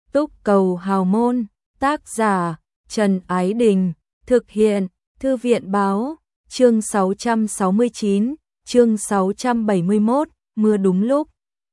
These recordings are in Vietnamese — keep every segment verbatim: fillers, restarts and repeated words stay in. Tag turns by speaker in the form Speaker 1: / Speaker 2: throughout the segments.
Speaker 1: Túc cầu hào môn, tác giả Trần Ái Đình, thực hiện Thư viện báo, chương sáu trăm sáu mươi chín, chương sáu trăm bảy mươi mốt, mưa đúng lúc.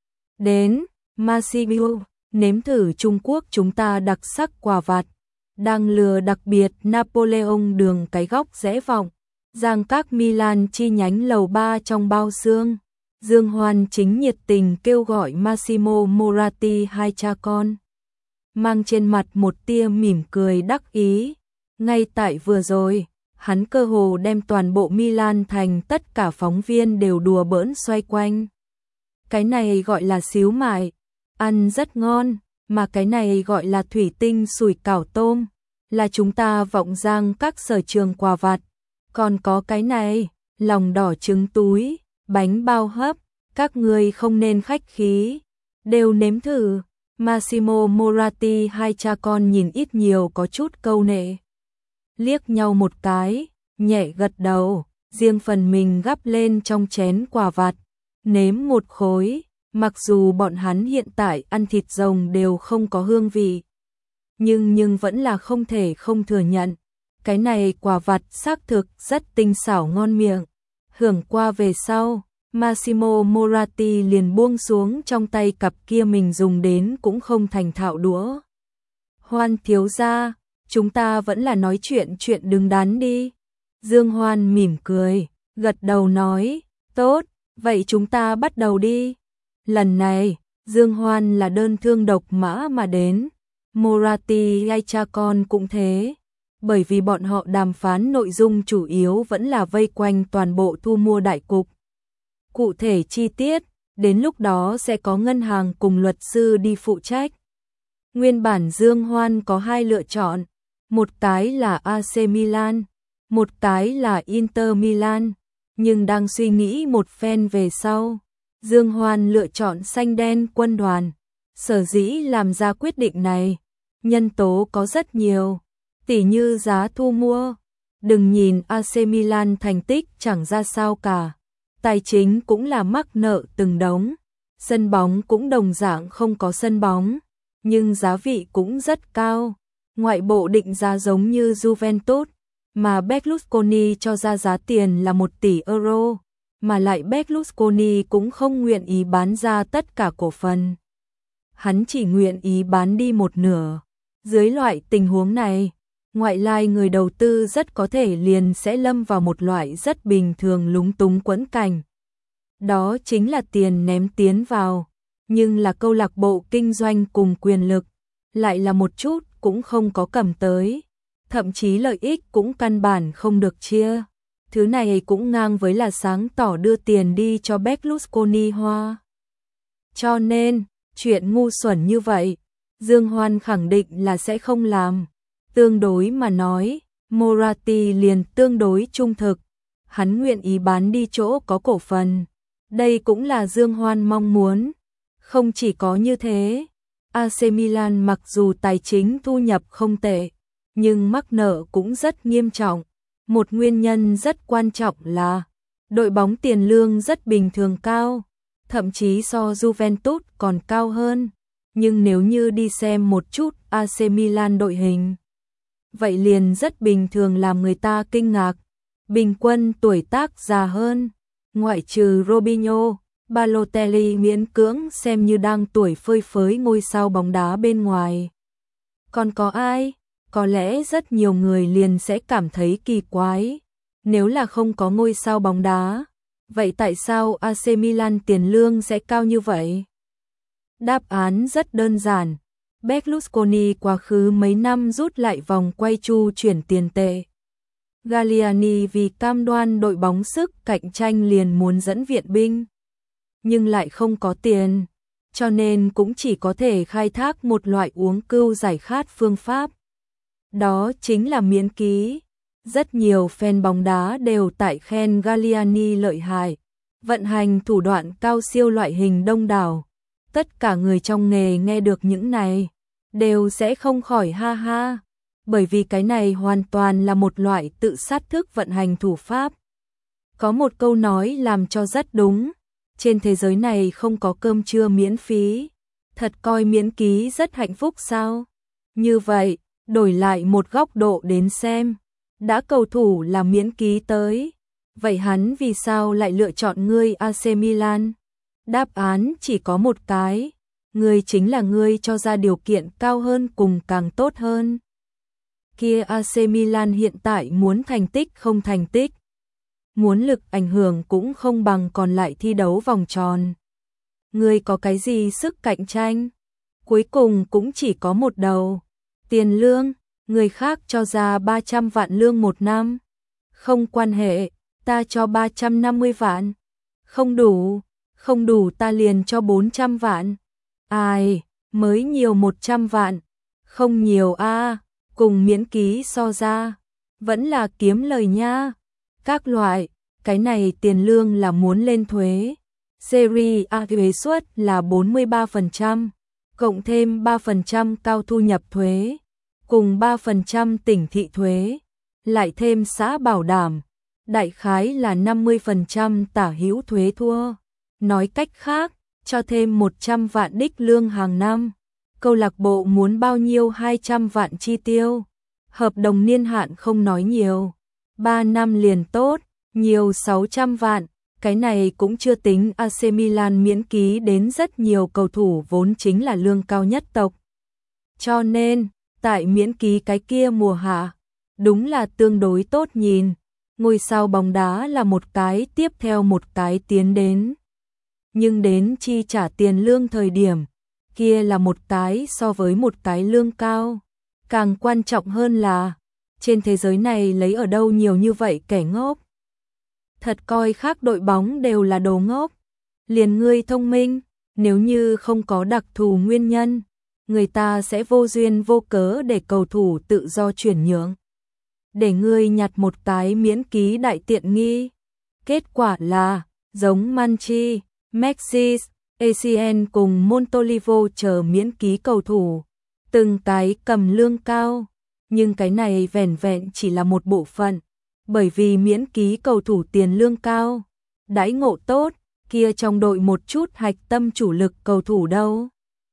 Speaker 1: Đến, Masibu, nếm thử Trung Quốc chúng ta đặc sắc quà vặt, đang lừa đặc biệt Napoleon đường cái góc rẽ vọng, Giang Các Milan chi nhánh lầu ba trong bao xương. Dương Hoan chính nhiệt tình kêu gọi Massimo Moratti hai cha con, mang trên mặt một tia mỉm cười đắc ý. Ngay tại vừa rồi, hắn cơ hồ đem toàn bộ Milan thành tất cả phóng viên đều đùa bỡn xoay quanh. Cái này gọi là xíu mại, ăn rất ngon, mà cái này gọi là thủy tinh sủi cảo tôm, là chúng ta vọng Giang Các sở trường quà vặt. Còn có cái này, lòng đỏ trứng túi, bánh bao hấp, các người không nên khách khí, đều nếm thử. Massimo Moratti hai cha con nhìn ít nhiều có chút câu nệ, liếc nhau một cái, nhẹ gật đầu, riêng phần mình gắp lên trong chén quà vặt, nếm một khối. Mặc dù bọn hắn hiện tại ăn thịt rồng đều không có hương vị, nhưng nhưng vẫn là không thể không thừa nhận, cái này quà vặt xác thực rất tinh xảo ngon miệng. Hưởng qua về sau, Massimo Moratti liền buông xuống trong tay cặp kia mình dùng đến cũng không thành thạo đũa. Hoan thiếu gia, chúng ta vẫn là nói chuyện chuyện đứng đắn đi. Dương Hoan mỉm cười, gật đầu nói, tốt, vậy chúng ta bắt đầu đi. Lần này, Dương Hoan là đơn thương độc mã mà đến, Moratti hai cha con cũng thế, bởi vì bọn họ đàm phán nội dung chủ yếu vẫn là vây quanh toàn bộ thu mua đại cục. Cụ thể chi tiết, đến lúc đó sẽ có ngân hàng cùng luật sư đi phụ trách. Nguyên bản Dương Hoan có hai lựa chọn, một cái là a xê Milan, một cái là Inter Milan, nhưng đang suy nghĩ một phen về sau, Dương Hoan lựa chọn xanh đen quân đoàn. Sở dĩ làm ra quyết định này, nhân tố có rất nhiều, tỉ như giá thu mua. Đừng nhìn a xê Milan thành tích chẳng ra sao cả, tài chính cũng là mắc nợ từng đống, sân bóng cũng đồng dạng không có sân bóng, nhưng giá vị cũng rất cao. Ngoại bộ định giá giống như Juventus, mà Berlusconi cho ra giá tiền là một tỷ euro, mà lại Berlusconi cũng không nguyện ý bán ra tất cả cổ phần. Hắn chỉ nguyện ý bán đi một nửa. Dưới loại tình huống này, ngoại lai người đầu tư rất có thể liền sẽ lâm vào một loại rất bình thường lúng túng quẫn cảnh. Đó chính là tiền ném tiến vào, nhưng là câu lạc bộ kinh doanh cùng quyền lực, lại là một chút cũng không có cầm tới, thậm chí lợi ích cũng căn bản không được chia. Thứ này cũng ngang với là sáng tỏ đưa tiền đi cho Berlusconi hoa. Cho nên, chuyện ngu xuẩn như vậy, Dương Hoan khẳng định là sẽ không làm. Tương đối mà nói, Moratti liền tương đối trung thực, hắn nguyện ý bán đi chỗ có cổ phần. Đây cũng là Dương Hoan mong muốn. Không chỉ có như thế, a xê Milan mặc dù tài chính thu nhập không tệ, nhưng mắc nợ cũng rất nghiêm trọng. Một nguyên nhân rất quan trọng là đội bóng tiền lương rất bình thường cao, thậm chí so Juventus còn cao hơn. Nhưng nếu như đi xem một chút a xê Milan đội hình, vậy liền rất bình thường làm người ta kinh ngạc. Bình quân tuổi tác già hơn, ngoại trừ Robinho, Balotelli miễn cưỡng xem như đang tuổi phơi phới ngôi sao bóng đá bên ngoài. Còn có ai? Có lẽ rất nhiều người liền sẽ cảm thấy kỳ quái. Nếu là không có ngôi sao bóng đá, vậy tại sao a xê Milan tiền lương sẽ cao như vậy? Đáp án rất đơn giản. Berlusconi quá khứ mấy năm rút lại vòng quay chu chuyển tiền tệ. Galliani vì cam đoan đội bóng sức cạnh tranh liền muốn dẫn viện binh, nhưng lại không có tiền, cho nên cũng chỉ có thể khai thác một loại uống cưu giải khát phương pháp. Đó chính là miễn ký. Rất nhiều fan bóng đá đều tại khen Galliani lợi hại, vận hành thủ đoạn cao siêu loại hình đông đảo. Tất cả người trong nghề nghe được những này, đều sẽ không khỏi ha ha, bởi vì cái này hoàn toàn là một loại tự sát thức vận hành thủ pháp. Có một câu nói làm cho rất đúng, trên thế giới này không có cơm trưa miễn phí, Thật coi miễn ký rất hạnh phúc sao? Như vậy, đổi lại một góc độ đến xem, đã cầu thủ là miễn ký tới, vậy hắn vì sao lại lựa chọn ngươi a xê Milan? Đáp án chỉ có một cái, ngươi chính là ngươi cho ra điều kiện cao hơn cùng càng tốt hơn. Kia a xê Milan hiện tại muốn thành tích không thành tích, muốn lực ảnh hưởng cũng không bằng còn lại thi đấu vòng tròn. Ngươi có cái gì sức cạnh tranh? Cuối cùng cũng chỉ có một đầu. Tiền lương, người khác cho ra ba trăm vạn lương một năm. Không quan hệ, ta cho ba trăm năm mươi vạn. Không đủ, không đủ ta liền cho bốn trăm vạn. Ai, mới nhiều một trăm vạn. Không nhiều a, à, cùng miễn ký so ra. Vẫn là kiếm lời nha. Các loại, cái này tiền lương là muốn lên thuế. Serie A thuế suất là bốn mươi ba phần trăm, cộng thêm ba phần trăm cao thu nhập thuế, cùng ba phần trăm tỉnh thị thuế, lại thêm xã bảo đảm, đại khái là năm mươi phần trăm tả hữu thuế thua. Nói cách khác, cho thêm một trăm vạn đích lương hàng năm, câu lạc bộ muốn bao nhiêu hai trăm vạn chi tiêu. Hợp đồng niên hạn không nói nhiều, ba năm liền tốt, nhiều sáu trăm vạn. Cái này cũng chưa tính a xê Milan miễn ký đến rất nhiều cầu thủ vốn chính là lương cao nhất tộc. Cho nên, tại miễn ký cái kia mùa hạ, đúng là tương đối tốt nhìn. Ngôi sao bóng đá là một cái tiếp theo một cái tiến đến. Nhưng đến chi trả tiền lương thời điểm, kia là một cái so với một cái lương cao. Càng quan trọng hơn là, trên thế giới này lấy ở đâu nhiều như vậy kẻ ngốc. Thật coi khác đội bóng đều là đồ ngốc. Liền ngươi thông minh, nếu như không có đặc thù nguyên nhân, người ta sẽ vô duyên vô cớ để cầu thủ tự do chuyển nhượng. Để ngươi nhặt một cái miễn ký đại tiện nghi. Kết quả là, giống Manchi, Maxis, a xê en cùng Montolivo chờ miễn ký cầu thủ, từng cái cầm lương cao, nhưng cái này vẻn vẹn chỉ là một bộ phận. Bởi vì miễn ký cầu thủ tiền lương cao, đãi ngộ tốt, kia trong đội một chút hạch tâm chủ lực cầu thủ đâu.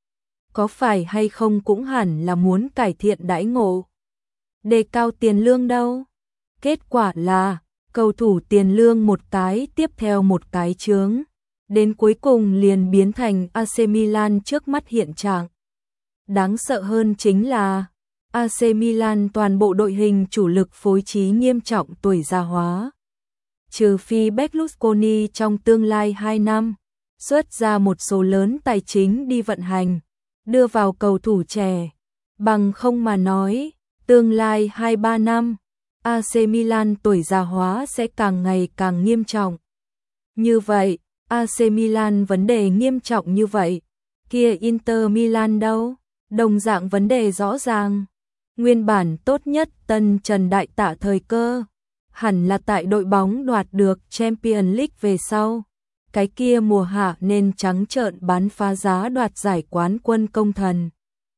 Speaker 1: Có phải hay không cũng hẳn là muốn cải thiện đãi ngộ, đề cao tiền lương đâu. Kết quả là, cầu thủ tiền lương một cái tiếp theo một cái chướng, đến cuối cùng liền biến thành a xê Milan trước mắt hiện trạng. Đáng sợ hơn chính là a xê Milan toàn bộ đội hình chủ lực phối trí nghiêm trọng tuổi già hóa. Trừ phi Berlusconi trong tương lai hai năm, xuất ra một số lớn tài chính đi vận hành, đưa vào cầu thủ trẻ. Bằng không mà nói, tương lai hai ba năm, a xê Milan tuổi già hóa sẽ càng ngày càng nghiêm trọng. Như vậy, a xê Milan vấn đề nghiêm trọng như vậy, kia Inter Milan đâu? Đồng dạng vấn đề rõ ràng. Nguyên bản tốt nhất tân Trần Đại Tạ thời cơ, hẳn là tại đội bóng đoạt được Champions League về sau. Cái kia mùa hạ nên trắng trợn bán phá giá đoạt giải quán quân công thần.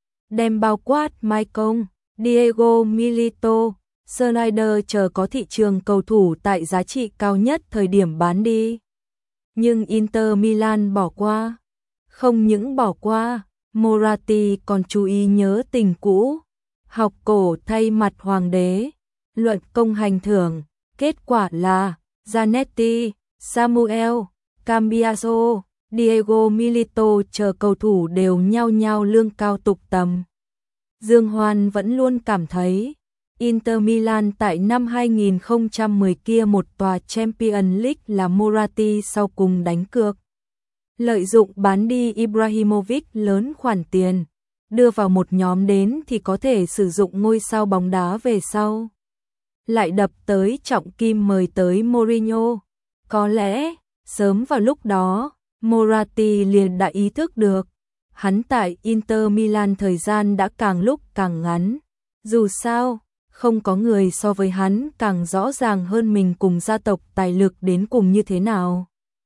Speaker 1: Đem bao quát Maicon, Diego Milito, Sneijder chờ có thị trường cầu thủ tại giá trị cao nhất thời điểm bán đi. Nhưng Inter Milan bỏ qua. Không những bỏ qua, Moratti còn chú ý nhớ tình cũ. Học cổ thay mặt hoàng đế, luận công hành thưởng, kết quả là Zanetti, Samuel, Cambiaso, Diego Milito chờ cầu thủ đều nhao nhao lương cao tục tầm. Dương Hoan vẫn luôn cảm thấy Inter Milan tại năm hai nghìn không trăm mười kia một tòa Champions League là Moratti sau cùng đánh cược. Lợi dụng bán đi Ibrahimovic lớn khoản tiền, đưa vào một nhóm đến thì có thể sử dụng ngôi sao bóng đá về sau. Lại đập tới trọng kim mời tới Mourinho. Có lẽ, sớm vào lúc đó, Moratti liền đã ý thức được. Hắn tại Inter Milan thời gian đã càng lúc càng ngắn. Dù sao, không có người so với hắn càng rõ ràng hơn mình cùng gia tộc tài lực đến cùng như thế nào.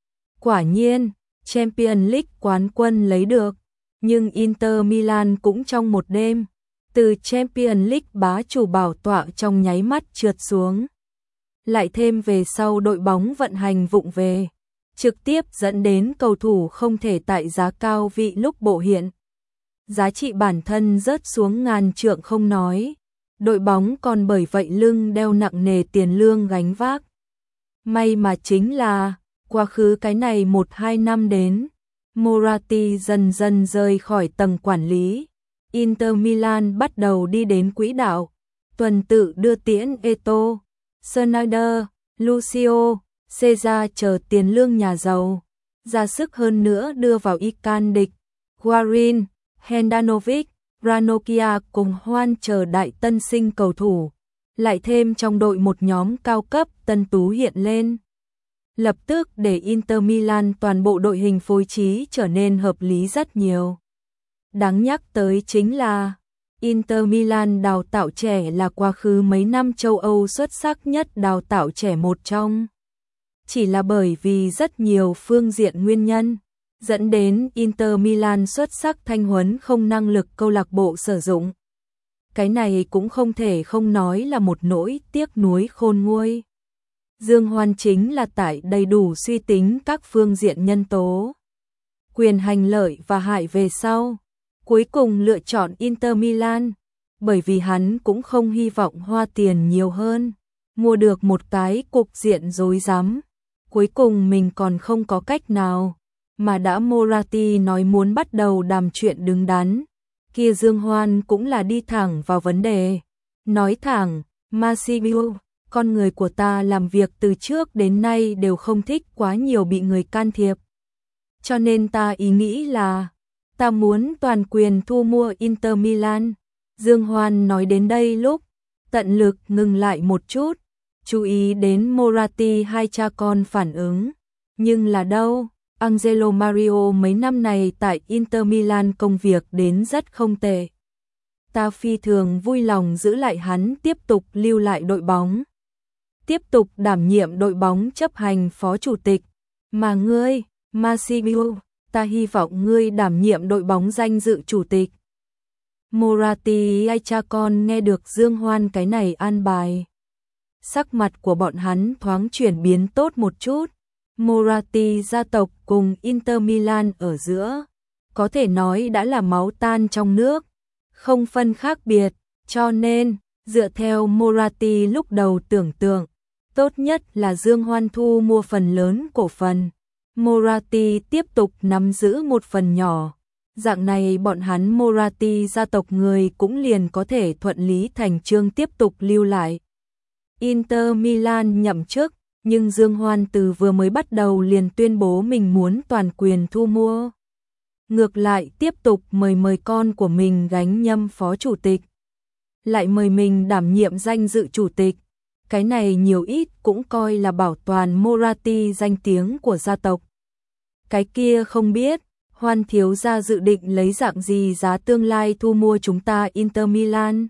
Speaker 1: Quả nhiên, Champions League quán quân lấy được. Nhưng Inter Milan cũng trong một đêm, từ Champions League bá chủ bảo tọa trong nháy mắt trượt xuống. Lại thêm về sau đội bóng vận hành vụng về, trực tiếp dẫn đến cầu thủ không thể tại giá cao vị lúc bộ hiện. giá trị bản thân rớt xuống ngàn trượng không nói, đội bóng còn bởi vậy lưng đeo nặng nề tiền lương gánh vác. May mà chính là, quá khứ cái này một hai năm đến, Moratti dần dần rời khỏi tầng quản lý, Inter Milan bắt đầu đi đến quỹ đạo, tuần tự đưa tiễn Eto'o, Sneijder, Lucio, Caesar chờ tiền lương nhà giàu, ra sức hơn nữa đưa vào Ican địch, Guarin, Handanovic, Ranocchia cùng Hoan chờ đại tân sinh cầu thủ, lại thêm trong đội một nhóm cao cấp tân tú hiện lên. Lập tức để Inter Milan toàn bộ đội hình phối trí trở nên hợp lý rất nhiều. Đáng nhắc tới chính là Inter Milan đào tạo trẻ là quá khứ mấy năm châu Âu xuất sắc nhất đào tạo trẻ một trong. Chỉ là bởi vì rất nhiều phương diện nguyên nhân, dẫn đến Inter Milan xuất sắc thanh huấn không năng lực câu lạc bộ sử dụng. Cái này cũng không thể không nói là một nỗi tiếc nuối khôn nguôi. Dương Hoan chính là tại đầy đủ suy tính các phương diện nhân tố, quyền hành lợi và hại về sau, cuối cùng lựa chọn Inter Milan, bởi vì hắn cũng không hy vọng hoa tiền nhiều hơn, mua được một cái cục diện rối rắm, cuối cùng mình còn không có cách nào, mà đã Moratti nói muốn bắt đầu đàm chuyện đứng đắn, kia Dương Hoan cũng là đi thẳng vào vấn đề, nói thẳng, Massimiliano, con người của ta làm việc từ trước đến nay đều không thích quá nhiều bị người can thiệp. Cho nên ta ý nghĩ là, ta muốn toàn quyền thu mua Inter Milan. Dương Hoan nói đến đây lúc, tận lực ngừng lại một chút, chú ý đến Moratti hai cha con phản ứng. Nhưng là đâu, Angelo Mario mấy năm này tại Inter Milan công việc đến rất không tệ. Ta phi thường vui lòng giữ lại hắn tiếp tục lưu lại đội bóng. Tiếp tục đảm nhiệm đội bóng chấp hành phó chủ tịch, mà ngươi, Massimiliano, ta hy vọng ngươi đảm nhiệm đội bóng danh dự chủ tịch. Moratti ai cha con nghe được Dương Hoan cái này an bài. Sắc mặt của bọn hắn thoáng chuyển biến tốt một chút. Moratti gia tộc cùng Inter Milan ở giữa, có thể nói đã là máu tan trong nước, không phân khác biệt, cho nên, dựa theo Moratti lúc đầu tưởng tượng, tốt nhất là Dương Hoan thu mua phần lớn cổ phần. Moratti tiếp tục nắm giữ một phần nhỏ. Dạng này bọn hắn Moratti gia tộc người cũng liền có thể thuận lý thành chương tiếp tục lưu lại. Inter Milan nhậm chức, nhưng Dương Hoan từ vừa mới bắt đầu liền tuyên bố mình muốn toàn quyền thu mua. Ngược lại tiếp tục mời mời con của mình gánh nhâm phó chủ tịch. Lại mời mình đảm nhiệm danh dự chủ tịch. Cái này nhiều ít cũng coi là bảo toàn Moratti danh tiếng của gia tộc. Cái kia không biết, Hoan thiếu gia dự định lấy dạng gì giá tương lai thu mua chúng ta Inter Milan?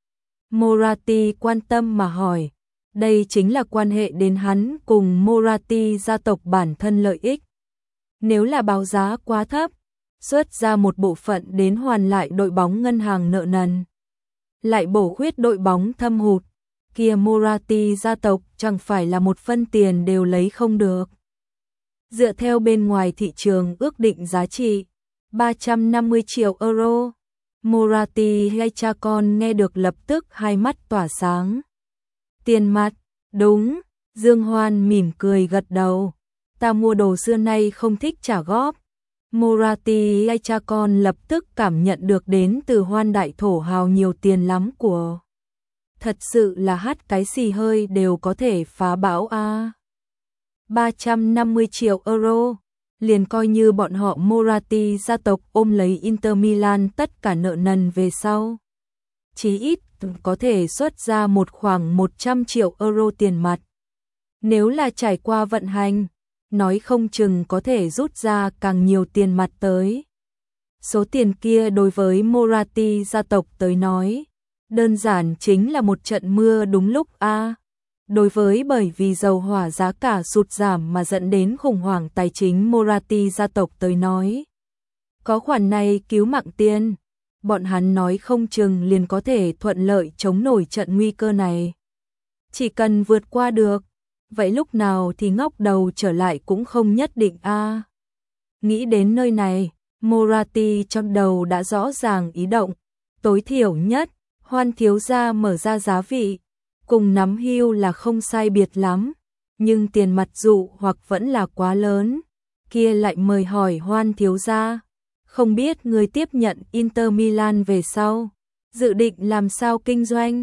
Speaker 1: Moratti quan tâm mà hỏi. Đây chính là quan hệ đến hắn cùng Moratti gia tộc bản thân lợi ích. Nếu là báo giá quá thấp, xuất ra một bộ phận đến hoàn lại đội bóng ngân hàng nợ nần, lại bổ khuyết đội bóng thâm hụt, kia Moratti gia tộc chẳng phải là một phân tiền đều lấy không được. Dựa theo bên ngoài thị trường ước định giá trị ba trăm năm mươi triệu euro, Moratti hay cha con nghe được lập tức hai mắt tỏa sáng. Tiền mặt, đúng, Dương Hoan mỉm cười gật đầu, ta mua đồ xưa nay không thích trả góp. Moratti hay cha con lập tức cảm nhận được đến từ Hoan đại thổ hào nhiều tiền lắm của. Thật sự là hát cái xì hơi đều có thể phá bão a. À. ba trăm năm mươi triệu euro, liền coi như bọn họ Moratti gia tộc ôm lấy Inter Milan tất cả nợ nần về sau. Chí ít có thể xuất ra một khoảng một trăm triệu euro tiền mặt. Nếu là trải qua vận hành, nói không chừng có thể rút ra càng nhiều tiền mặt tới. Số tiền kia đối với Moratti gia tộc tới nói, đơn giản chính là một trận mưa đúng lúc a. À. Đối với bởi vì dầu hỏa giá cả sụt giảm mà dẫn đến khủng hoảng tài chính Moratti gia tộc tới nói. Có khoản này cứu mạng tiền, bọn hắn nói không chừng liền có thể thuận lợi chống nổi trận nguy cơ này. Chỉ cần vượt qua được, vậy lúc nào thì ngóc đầu trở lại cũng không nhất định a. À. Nghĩ đến nơi này, Moratti trong đầu đã rõ ràng ý động, tối thiểu nhất, Hoan thiếu gia mở ra giá vị, cùng nắm hưu là không sai biệt lắm, nhưng tiền mặt dụ hoặc vẫn là quá lớn, kia lại mời hỏi Hoan thiếu gia, không biết người tiếp nhận Inter Milan về sau, dự định làm sao kinh doanh?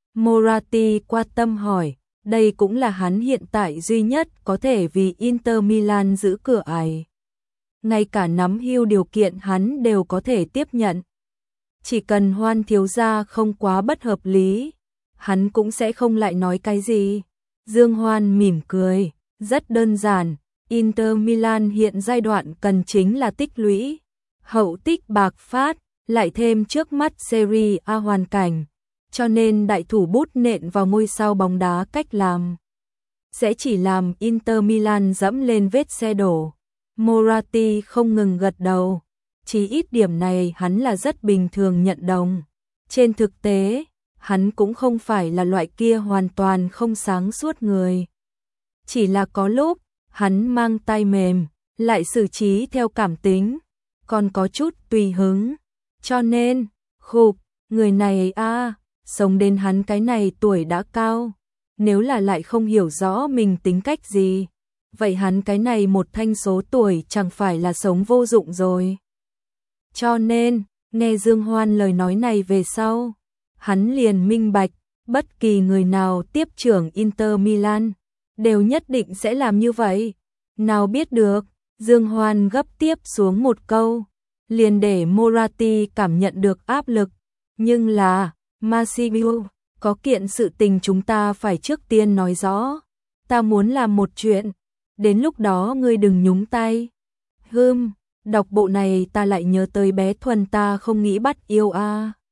Speaker 1: Moratti quan tâm hỏi, đây cũng là hắn hiện tại duy nhất có thể vì Inter Milan giữ cửa ải. Ngay cả nắm hưu điều kiện hắn đều có thể tiếp nhận. Chỉ cần Hoan thiếu gia không quá bất hợp lý, hắn cũng sẽ không lại nói cái gì. Dương Hoan mỉm cười, rất đơn giản, Inter Milan hiện giai đoạn cần chính là tích lũy, hậu tích bạc phát, lại thêm trước mắt Serie A hoàn cảnh, cho nên đại thủ bút nện vào ngôi sao bóng đá cách làm sẽ chỉ làm Inter Milan dẫm lên vết xe đổ. Moratti không ngừng gật đầu, chỉ ít điểm này hắn là rất bình thường nhận đồng. Trên thực tế, hắn cũng không phải là loại kia hoàn toàn không sáng suốt người. Chỉ là có lúc, hắn mang tay mềm, lại xử trí theo cảm tính, còn có chút tùy hứng. Cho nên, khục, người này a, sống đến hắn cái này tuổi đã cao, nếu là lại không hiểu rõ mình tính cách gì, vậy hắn cái này một thanh số tuổi chẳng phải là sống vô dụng rồi. Cho nên, nghe Dương Hoan lời nói này về sau, hắn liền minh bạch, bất kỳ người nào tiếp trưởng Inter Milan, đều nhất định sẽ làm như vậy. Nào biết được, Dương Hoan gấp tiếp xuống một câu, liền để Moratti cảm nhận được áp lực. Nhưng là, Massimiliano, có kiện sự tình chúng ta phải trước tiên nói rõ. Ta muốn làm một chuyện, đến lúc đó ngươi đừng nhúng tay. Hừm, đọc bộ này ta lại nhớ tới bé Thuần ta không nghĩ bắt yêu a. À.